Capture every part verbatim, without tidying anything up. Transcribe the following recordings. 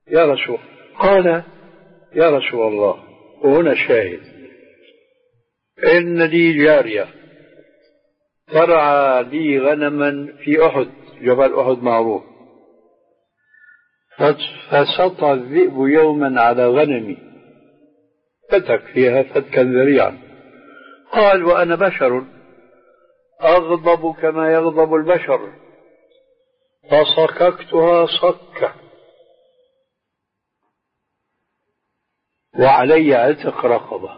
يا رسول قال يا رسول الله، وهنا شاهد، إن لي جارية ترعى لي غنما في أحد، جبل أحد معروف، فسطى الذئب يوما على غنمي، فتك فيها فتكا ذريعا. قال وأنا بشر أغضب كما يغضب البشر، فصككتها صكة، وعلي عتق رقبة.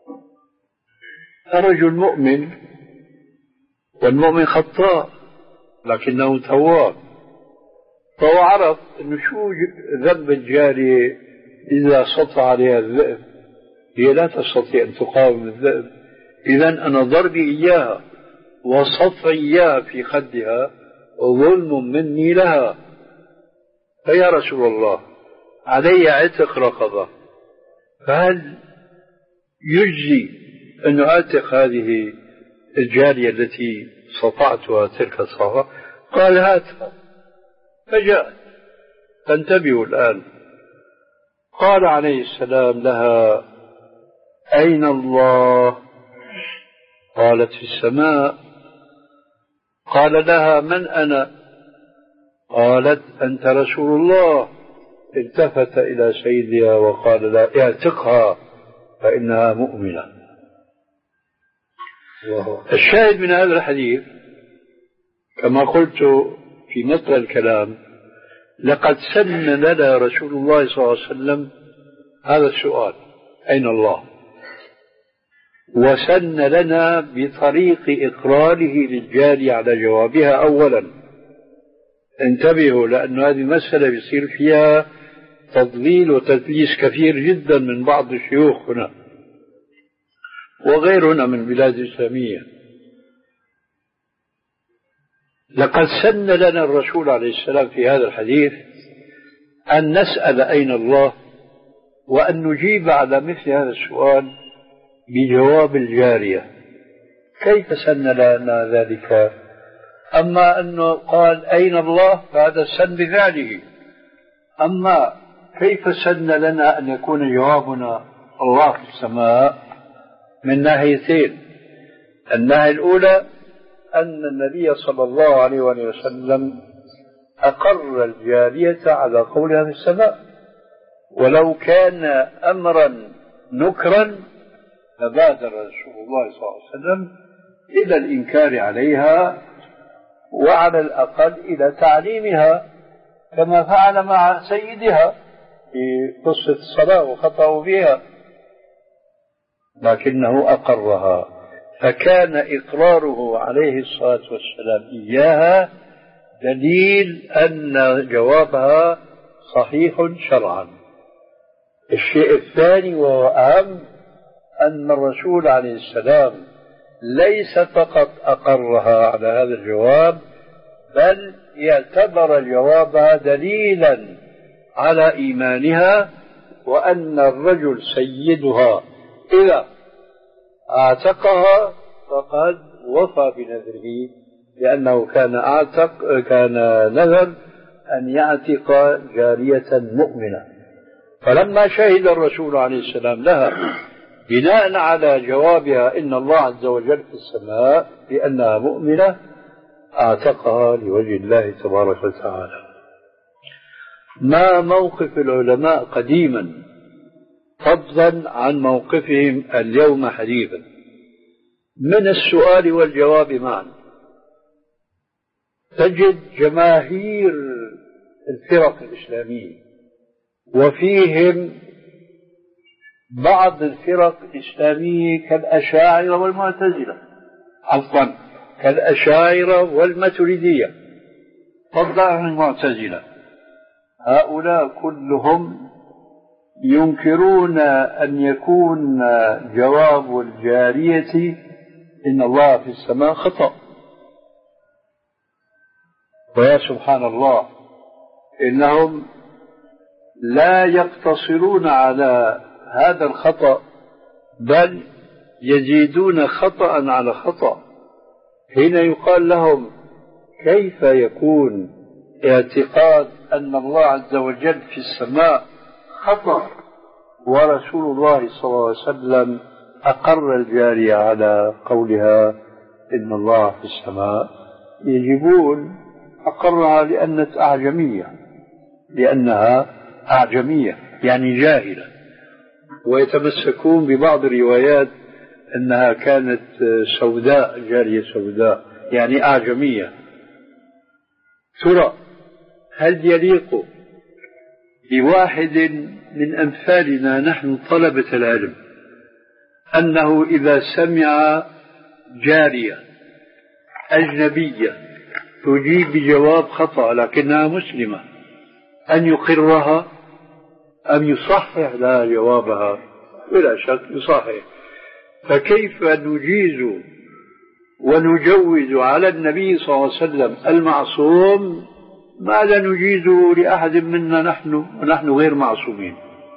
رجل مؤمن، والمؤمن خطاء لكنه تواب، فهو عرف أنه شو ذنب الجارية إذا سطع عليها الذئب، هي لا تستطيع أن تقاوم الذئب، إذن أنا ضربي إياها وصفعي إياها في خدها ظلم مني لها، فيا رسول الله علي عتق رقبة، فهل يجزي أن أعتق هذه الجارية التي صفعتها تلك الصفعة؟ قال هاتها، فجاءت. فانتبهوا الآن، قال عليه السلام لها أين الله؟ قالت في السماء. قال لها من أنا؟ قالت أنت رسول الله. التفت إلى سيدها وقال لا اعتقها فإنها مؤمنة. الشاهد من هذا الحديث كما قلت في مطلع الكلام، لقد سن لنا رسول الله صلى الله عليه وسلم هذا السؤال أين الله، وسن لنا بطريق إقراره للجاري على جوابها أولا. انتبهوا، لأن هذه المسألة يصير فيها تضليل وتدليس كثير جدا من بعض الشيوخ هنا وغيرنا من البلاد الإسلامية. لقد سن لنا الرسول عليه السلام في هذا الحديث أن نسأل أين الله، وأن نجيب على مثل هذا السؤال بجواب الجارية. كيف سن لنا ذلك؟ أما أنه قال أين الله فهذا السن بفعله، أما كيف سن لنا أن يكون جوابنا الله في السماء؟ من ناحيتين. الناحية الأولى أن النبي صلى الله عليه وسلم أقر الجارية على قولها في السماء، ولو كان أمرا نكرا فبادر رسول الله صلى الله عليه وسلم إلى الإنكار عليها، وعلى الأقل إلى تعليمها، كما فعل مع سيدها في قصة الصلاة وخطأوا فيها، لكنه أقرها. فكان إقراره عليه الصلاة والسلام إياها دليل أن جوابها صحيح شرعا. الشيء الثاني وهو أهم، أن الرسول عليه السلام ليس فقط أقرها على هذا الجواب، بل اعتبر جوابها دليلا على إيمانها، وأن الرجل سيدها إذا أعتقها فقد وفى بنذره، لأنه كان أعتق كان نذر أن يعتق جارية مؤمنة. فلما شهد الرسول عليه السلام لها بناء على جوابها إن الله عز وجل في السماء بأنها مؤمنة، أعتقها لوجه الله تبارك وتعالى. ما موقف العلماء قديما فضلا عن موقفهم اليوم حديثا من السؤال والجواب معا؟ تجد جماهير الفرق الإسلامية وفيهم بعض الفرق الإسلامية كالأشاعرة والمعتزلة، عفوا كالأشاعرة والماتريدية، فضلا عن المعتزلة، هؤلاء كلهم ينكرون أن يكون جواب الجارية إن الله في السماء خطأ. ويا سبحان الله، إنهم لا يقتصرون على هذا الخطأ، بل يزيدون خطأ على خطأ. حين يقال لهم كيف يكون اعتقاد أن الله عز وجل في السماء خطأ، ورسول الله صلى الله عليه وسلم أقر الجارية على قولها إن الله في السماء، يجيبون أقرها لأنها أعجمية، لأنها أعجمية يعني جاهلة، ويتمسكون ببعض الروايات أنها كانت سوداء، جارية سوداء يعني أعجمية. ترى هل يليق بواحد من أمثالنا نحن طلبة العلم أنه إذا سمع جارية أجنبية تجيب بجواب خطأ لكنها مسلمة أن يقرها أم يصحح لها جوابها؟ بلا شك يصحح. فكيف نجيز ونجوز على النبي صلى الله عليه وسلم المعصوم ما لا نجيزه لأحد منا نحن ونحن غير معصومين؟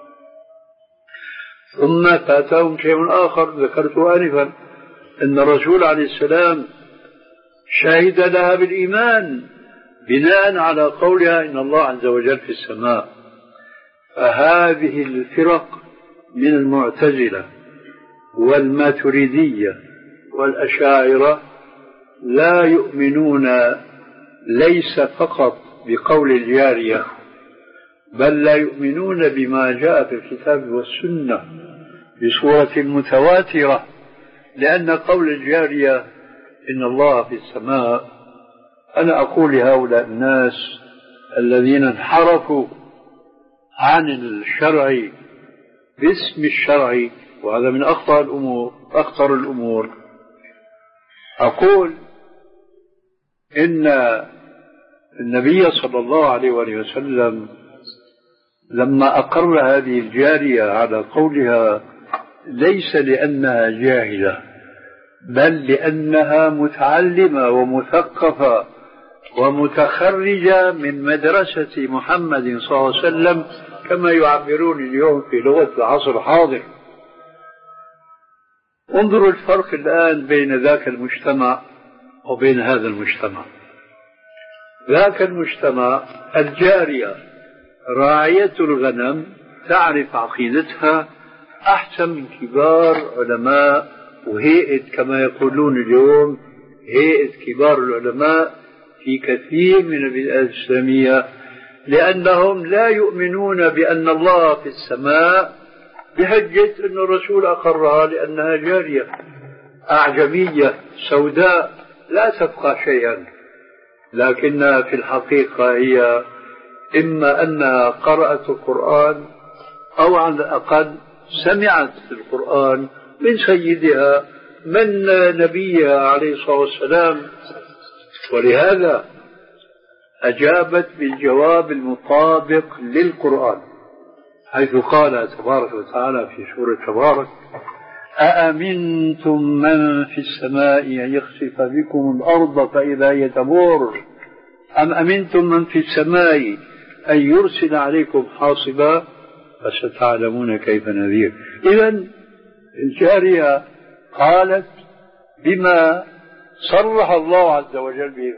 ثم فاتهم شيء آخر ذكرته آنفا، أن الرسول عليه السلام شهد لها بالإيمان بناء على قولها إن الله عز وجل في السماء. فهذه الفرق من المعتزلة والماتريدية والأشاعرة لا يؤمنون ليس فقط بقول الجارية، بل لا يؤمنون بما جاء في الكتاب والسنة بصورة متواترة، لأن قول الجارية إن الله في السماء، أنا أقول لهؤلاء الناس الذين انحرفوا عن الشرع باسم الشرع، وهذا من أخطر الأمور أخطر الأمور، أقول إن النبي صلى الله عليه وآله وسلم لما أقر هذه الجارية على قولها ليس لأنها جاهلة، بل لأنها متعلمة ومثقفة ومتخرجة من مدرسة محمد صلى الله عليه وسلم كما يعبرون اليوم في لغة العصر الحاضر. انظروا الفرق الآن بين ذاك المجتمع وبين هذا المجتمع. ذاك المجتمع الجارية راعية الغنم تعرف عقيدتها أحسن من كبار علماء وهيئة كما يقولون اليوم هيئة كبار العلماء في كثير من البلاد الإسلامية، لأنهم لا يؤمنون بأن الله في السماء بحجة أن الرسول أقرها لأنها جارية أعجمية سوداء لا تفقه شيئا، لكنها في الحقيقة هي إما أنها قرأت القرآن أو على الأقل سمعت القرآن من سيدها من نبيها عليه الصلاة والسلام، ولهذا أجابت بالجواب المطابق للقرآن، حيث قال تبارك وتعالى في سورة تبارك: أأمنتم من في السماء أن يخسف بكم الأرض فإذا هي تمور أم أمنتم من في السماء أن يرسل عليكم حاصبا فستعلمون كيف نذير. إذن الجارية قالت بما صرح الله عز وجل به